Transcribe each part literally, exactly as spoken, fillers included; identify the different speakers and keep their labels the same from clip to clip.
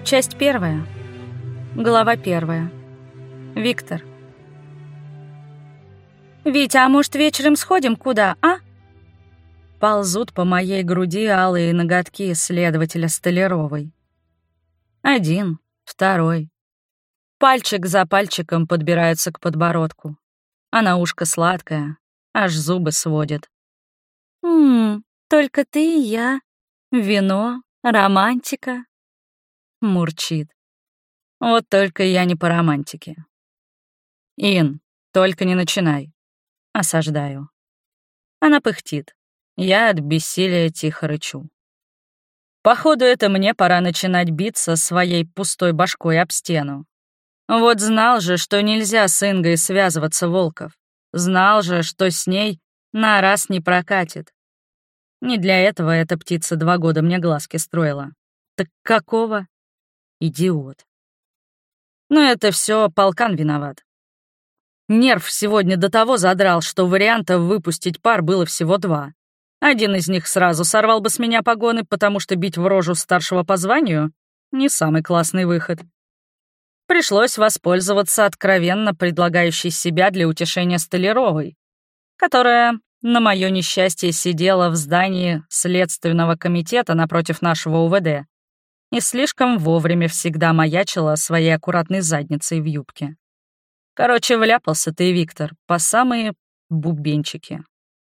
Speaker 1: Часть первая. Глава первая. Виктор. «Витя, а может, вечером сходим куда, а?» Ползут по моей груди алые ноготки следователя Столяровой. Один, второй. Пальчик за пальчиком подбираются к подбородку. А на ушко сладкое, аж зубы сводит. «Ммм, только ты и я. Вино, романтика». Мурчит. Вот только я не по романтике. «Ин, только не начинай». Осаждаю. Она пыхтит. Я от бессилия тихо рычу. Походу, это мне пора начинать биться своей пустой башкой об стену. Вот знал же, что нельзя с Ингой связываться, Волков. Знал же, что с ней на раз не прокатит. Не для этого эта птица два года мне глазки строила. Так какого? Идиот. Но это все полкан виноват. Нерв сегодня до того задрал, что вариантов выпустить пар было всего два. Один из них сразу сорвал бы с меня погоны, потому что бить в рожу старшего по званию — не самый классный выход. Пришлось воспользоваться откровенно предлагающей себя для утешения Столяровой, которая, на мое несчастье, сидела в здании Следственного комитета напротив нашего УВД и слишком вовремя всегда маячила своей аккуратной задницей в юбке. Короче, вляпался ты, Виктор, по самые бубенчики.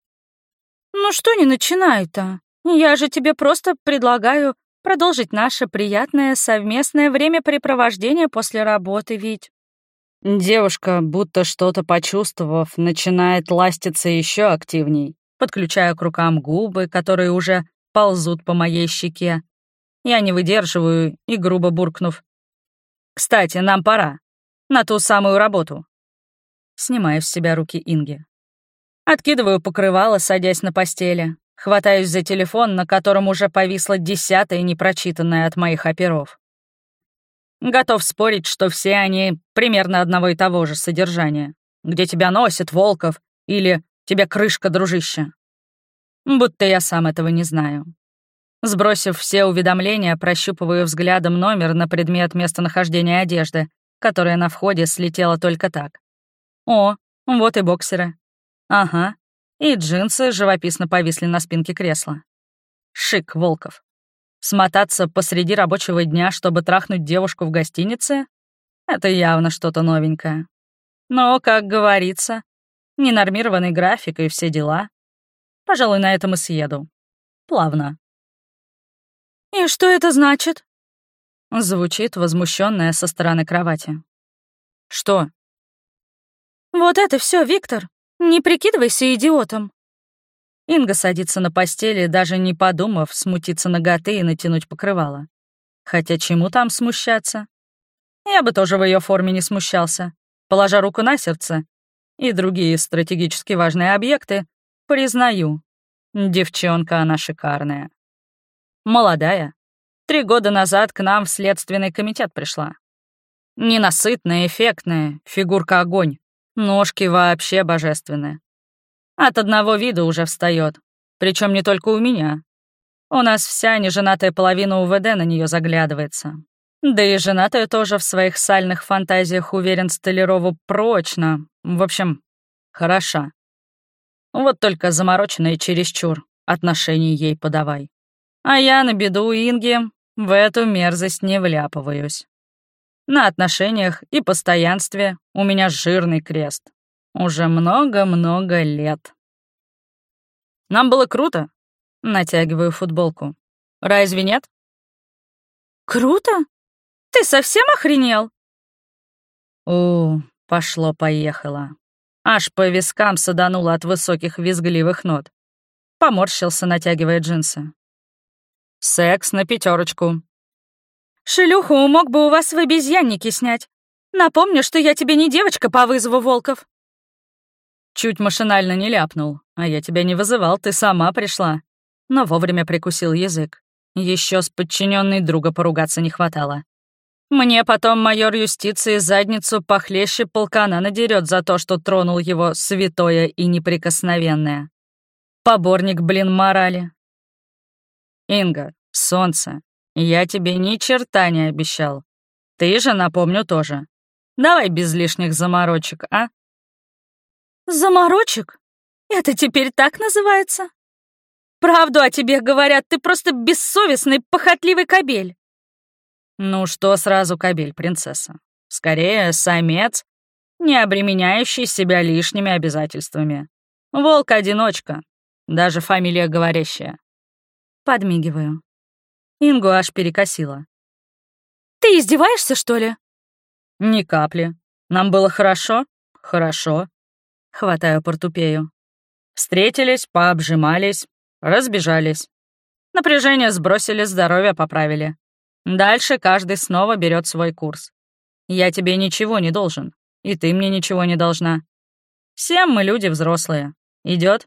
Speaker 1: «Ну что не начинай-то? Я же тебе просто предлагаю продолжить наше приятное совместное времяпрепровождение после работы, ведь...» Девушка, будто что-то почувствовав, начинает ластиться еще активней, подключая к рукам губы, которые уже ползут по моей щеке. Я не выдерживаю и, грубо буркнув: «Кстати, нам пора. На ту самую работу». Снимаю с себя руки Инги. Откидываю покрывало, садясь на постели. Хватаюсь за телефон, на котором уже повисло десятое непрочитанное от моих оперов. Готов спорить, что все они примерно одного и того же содержания. «Где тебя носит, Волков?» или «Тебе крышка, дружище?» Будто я сам этого не знаю. Сбросив все уведомления, прощупываю взглядом номер на предмет местонахождения одежды, которая на входе слетела только так. О, вот и боксеры. Ага, и джинсы живописно повисли на спинке кресла. Шик, Волков. Смотаться посреди рабочего дня, чтобы трахнуть девушку в гостинице? Это явно что-то новенькое. Но, как говорится, ненормированный график и все дела. Пожалуй, на этом и съеду. Плавно. «И что это значит?» Звучит возмущенная со стороны кровати. «Что?» «Вот это все, Виктор. Не прикидывайся идиотом». Инга садится на постели, даже не подумав смутиться наготы и натянуть покрывало. Хотя чему там смущаться? Я бы тоже в ее форме не смущался. Положа руку на сердце и другие стратегически важные объекты, признаю, девчонка она шикарная. Молодая. Три года назад к нам в Следственный комитет пришла. Ненасытная, эффектная, фигурка огонь. Ножки вообще божественные. От одного вида уже встает, причем не только у меня. У нас вся неженатая половина УВД на нее заглядывается. Да и женатая тоже в своих сальных фантазиях, уверен, Столярову прочно. В общем, хороша. Вот только замороченная чересчур, отношений ей подавай. А я на беду Инги в эту мерзость не вляпываюсь. На отношениях и постоянстве у меня жирный крест. Уже много-много лет. Нам было круто. Натягиваю футболку. Разве нет? Круто? Ты совсем охренел? У, пошло-поехало. Аж по вискам садануло от высоких визгливых нот. Поморщился, натягивая джинсы. Секс на пятерочку. Шлюху мог бы у вас в обезьяннике снять. Напомню, что я тебе не девочка по вызову, Волков. Чуть машинально не ляпнул, а я тебя не вызывал, ты сама пришла. Но вовремя прикусил язык. Еще с подчиненной друга поругаться не хватало. Мне потом майор юстиции задницу похлеще полкана надерет за то, что тронул его святое и неприкосновенное. Поборник, блин, морали. Инга, солнце, Я тебе ни черта не обещал. Ты же, напомню, тоже. Давай без лишних заморочек, а? Заморочек? Это теперь так называется? Правду о тебе говорят, ты просто бессовестный, похотливый кобель. Ну что сразу кобель, принцесса? Скорее, самец, не обременяющий себя лишними обязательствами. Волк-одиночка, даже фамилия говорящая. Подмигиваю. Ингу аж перекосила. «Ты издеваешься, что ли?» «Ни капли. Нам было хорошо? Хорошо». Хватаю портупею. Встретились, пообжимались, разбежались. Напряжение сбросили, здоровье поправили. Дальше каждый снова берет свой курс. Я тебе ничего не должен, и ты мне ничего не должна. Все мы люди взрослые. Идет?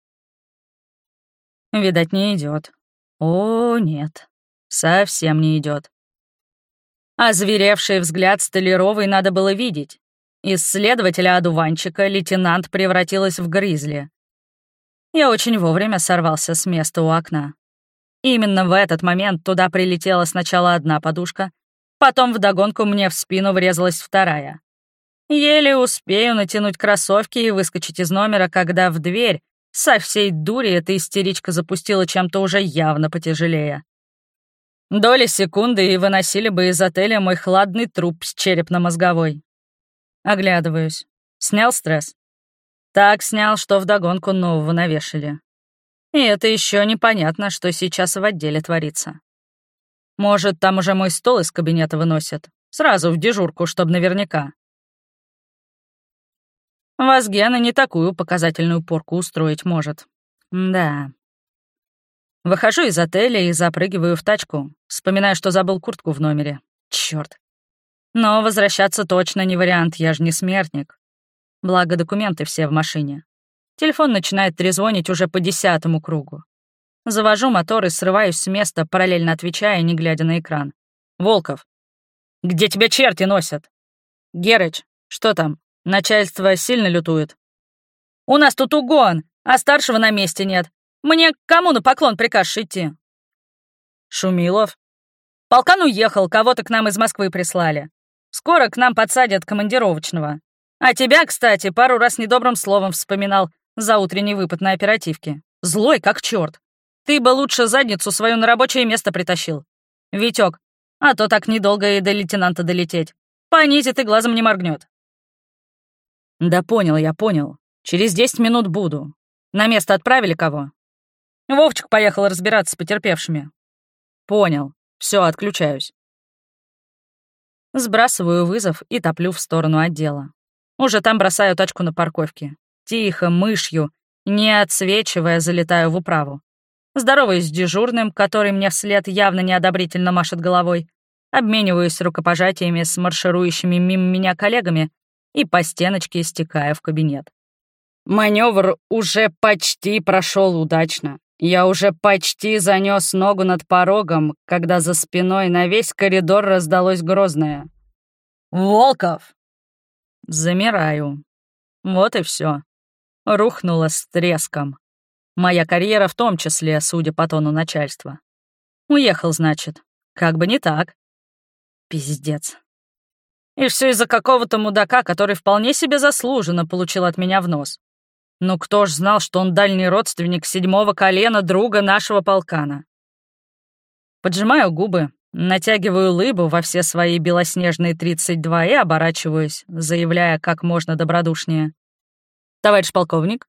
Speaker 1: Видать, не идет. О, нет. Совсем не идет. Озверевший взгляд Столяровой надо было видеть. Из следователя-одуванчика лейтенант превратилась в гризли. Я очень вовремя сорвался с места у окна. Именно в этот момент туда прилетела сначала одна подушка, потом вдогонку мне в спину врезалась вторая. Еле успею натянуть кроссовки и выскочить из номера, когда в дверь со всей дури эта истеричка запустила чем-то уже явно потяжелее. Доли секунды и выносили бы из отеля мой хладный труп с черепно-мозговой. Оглядываюсь. Снял стресс? Так снял, что вдогонку нового навешали. И это еще непонятно, что сейчас в отделе творится. Может, там уже мой стол из кабинета выносят? Сразу в дежурку, чтобы наверняка. Вазгена не такую показательную порку устроить может. Да. Выхожу из отеля и запрыгиваю в тачку. Вспоминаю, что забыл куртку в номере. Чёрт. Но возвращаться точно не вариант, я же не смертник. Благо, документы все в машине. Телефон начинает трезвонить уже по десятому кругу. Завожу мотор и срываюсь с места, параллельно отвечая, не глядя на экран. «Волков, где тебя черти носят?» «Герыч, что там? Начальство сильно лютует?» «У нас тут угон, а старшего на месте нет. Мне к кому на поклон прикажешь идти?» «Шумилов?» «Полкан уехал, кого-то к нам из Москвы прислали. Скоро к нам подсадят командировочного. А тебя, кстати, пару раз недобрым словом вспоминал за утренний выпад на оперативке. Злой как черт. Ты бы лучше задницу свою на рабочее место притащил. Витёк, а то так недолго и до лейтенанта долететь. Понизит и глазом не моргнет. Да понял я, понял. Через десять минут буду. На место отправили кого? Вовчик поехал разбираться с потерпевшими. Понял. Все, отключаюсь. Сбрасываю вызов и топлю в сторону отдела. Уже там бросаю тачку на парковке. Тихо, мышью, не отсвечивая, залетаю в управу. Здороваюсь с дежурным, который мне вслед явно неодобрительно машет головой. Обмениваюсь рукопожатиями с марширующими мимо меня коллегами и по стеночке стекаю в кабинет. Маневр уже почти прошел удачно. Я уже почти занес ногу над порогом, когда за спиной на весь коридор раздалось грозное: «Волков!» Замираю. Вот и все. Рухнула с треском. Моя карьера в том числе, судя по тону начальства. Уехал, значит. Как бы не так. Пиздец. И все из-за какого-то мудака, который вполне себе заслуженно получил от меня в нос. Ну кто ж знал, что он дальний родственник седьмого колена друга нашего полкана? Поджимаю губы, натягиваю лыбу во все свои белоснежные тридцать два и оборачиваюсь, заявляя как можно добродушнее: «Товарищ полковник?»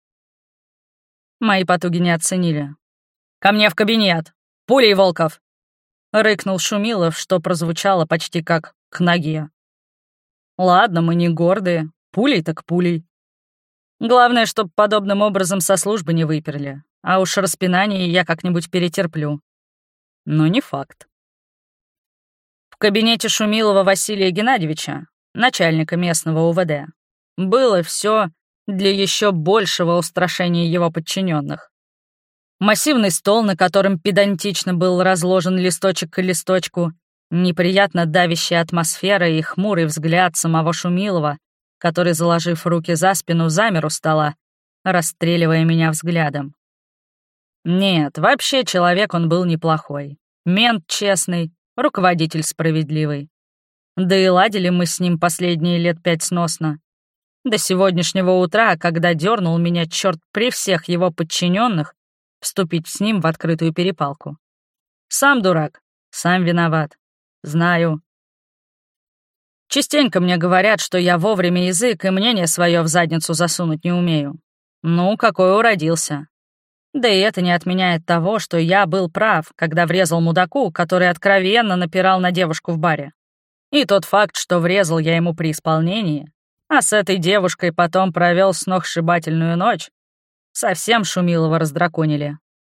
Speaker 1: Мои потуги не оценили. «Ко мне в кабинет! Пулей, Волков!» — рыкнул Шумилов, что прозвучало почти как «к ноге». «Ладно, мы не гордые. Пулей так пулей. Главное, чтоб подобным образом со службы не выперли, а уж распинание я как-нибудь перетерплю. Но не факт». В кабинете Шумилова Василия Геннадьевича, начальника местного УВД, было все для еще большего устрашения его подчиненных. Массивный стол, на котором педантично был разложен листочек к листочку, неприятно давящая атмосфера и хмурый взгляд самого Шумилова, который, заложив руки за спину, замер у стола, расстреливая меня взглядом. Нет, вообще человек он был неплохой. Мент честный, руководитель справедливый. Да и ладили мы с ним последние лет пять сносно. До сегодняшнего утра, когда дернул меня черт при всех его подчиненных вступить с ним в открытую перепалку. Сам дурак, сам виноват. Знаю. Частенько мне говорят, что я вовремя язык и мнение свое в задницу засунуть не умею. Ну, какой уродился. Да и это не отменяет того, что я был прав, когда врезал мудаку, который откровенно напирал на девушку в баре. И тот факт, что врезал я ему при исполнении, а с этой девушкой потом провел сногсшибательную ночь, совсем Шумилова раздраконили.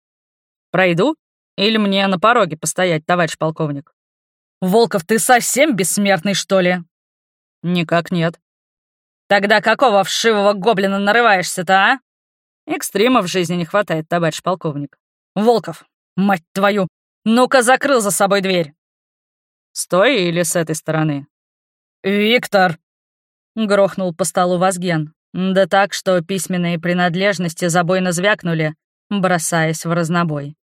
Speaker 1: Пройду? Или мне на пороге постоять, товарищ полковник? Волков, ты совсем бессмертный, что ли? Никак нет. Тогда какого вшивого гоблина нарываешься-то, а? Экстрима в жизни не хватает, товарищ полковник. Волков, мать твою, ну-ка закрыл за собой дверь. С той или с этой стороны? Виктор! Грохнул по столу Вазген. Да так, что письменные принадлежности забойно звякнули, бросаясь в разнобой.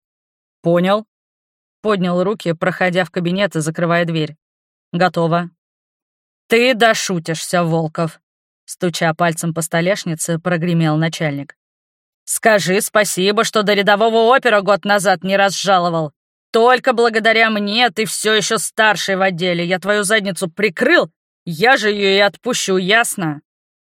Speaker 1: Понял. Поднял руки, проходя в кабинет и закрывая дверь. Готово. Ты дошутишься, Волков. Стуча пальцем по столешнице, прогремел начальник. «Скажи спасибо, что до рядового опера год назад не разжаловал. Только благодаря мне ты все еще старший в отделе. Я твою задницу прикрыл, я же ее и отпущу, ясно?»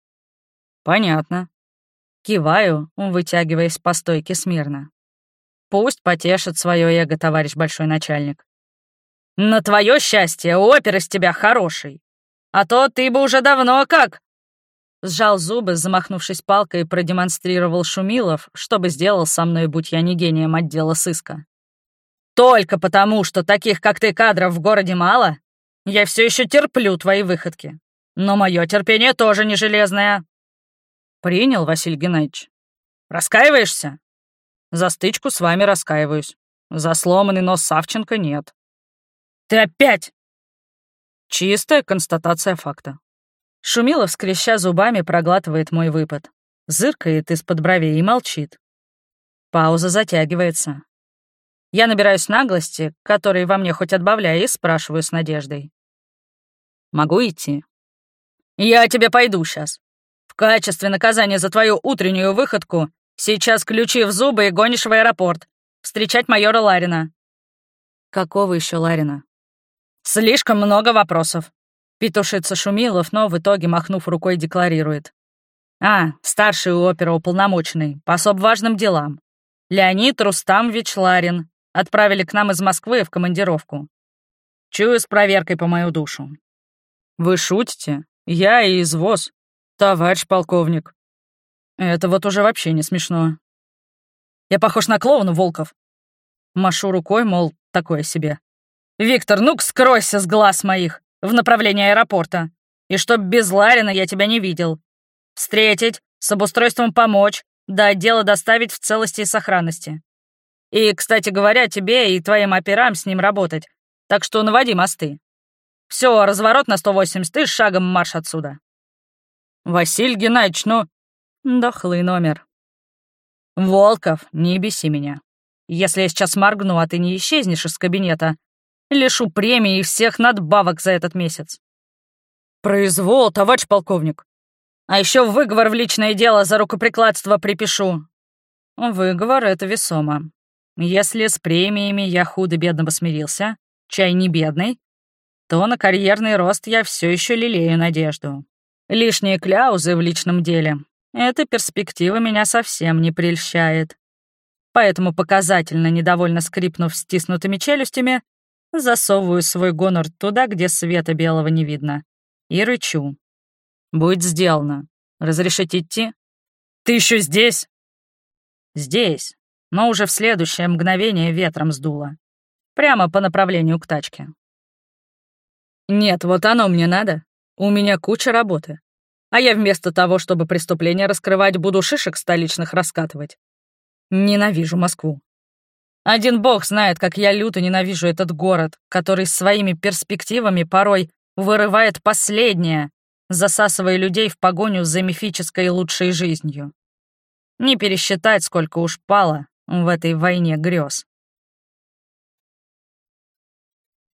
Speaker 1: «Понятно». Киваю, вытягиваясь по стойке смирно. «Пусть потешит свое эго, товарищ большой начальник». «На твое счастье, опер из тебя хороший. А то ты бы уже давно как...» Сжал зубы, замахнувшись палкой, продемонстрировал Шумилов, чтобы сделал со мной, будь я не гением отдела сыска. «Только потому, что таких, как ты, кадров в городе мало, я все еще терплю твои выходки. Но мое терпение тоже не железное». «Принял, Василий Геннадьевич. Раскаиваешься?» «За стычку с вами раскаиваюсь. За сломанный нос Савченко нет». «Ты опять!» Чистая констатация факта. Шумилов, скреща зубами, проглатывает мой выпад. Зыркает из-под бровей и молчит. Пауза затягивается. Я набираюсь наглости, которой во мне хоть отбавляй, и спрашиваю с надеждой. «Могу идти?» «Я тебе пойду сейчас. В качестве наказания за твою утреннюю выходку сейчас ключи в зубы и гонишь в аэропорт. Встречать майора Ларина». «Какого еще Ларина?» «Слишком много вопросов». Петушится Шумилов, но в итоге, махнув рукой, декларирует. «А, старший оперуполномоченный, по особо важным делам. Леонид Рустамович Ларин. Отправили к нам из Москвы в командировку. Чую с проверкой по мою душу». «Вы шутите? Я и извоз. Товарищ полковник. Это вот уже вообще не смешно. Я похож на клоуна, Волков?» Машу рукой, мол, такое себе. «Виктор, ну-ка скройся с глаз моих в направлении аэропорта. И чтоб без Ларина я тебя не видел. Встретить, с обустройством помочь, до отдела доставить в целости и сохранности. И, кстати говоря, тебе и твоим операм с ним работать, так что наводи мосты. Все, разворот на сто восемьдесят и шагом марш отсюда». «Василий Геннадьевич, ну...» Дохлый номер. «Волков, не беси меня. Если я сейчас моргну, а ты не исчезнешь из кабинета, лишу премии и всех надбавок за этот месяц». «Произвол, товарищ полковник. А еще выговор в личное дело за рукоприкладство припишу». «Выговор — это весомо. Если с премиями я худо-бедно посмирился, чай не бедный, то на карьерный рост я все еще лелею надежду. Лишние кляузы в личном деле — эта перспектива меня совсем не прельщает. Поэтому, показательно недовольно скрипнув стиснутыми челюстями, засовываю свой гонор туда, где света белого не видно, и рычу. «Будет сделано. Разрешите идти?» «Ты еще здесь?» «Здесь, но уже в следующее мгновение ветром сдуло. Прямо по направлению к тачке». «Нет, вот оно мне надо. У меня куча работы. А я вместо того, чтобы преступления раскрывать, буду шишек столичных раскатывать. Ненавижу Москву. Один бог знает, как я люто ненавижу этот город, который своими перспективами порой вырывает последнее, засасывая людей в погоню за мифической лучшей жизнью. Не пересчитать, сколько уж пало в этой войне грез.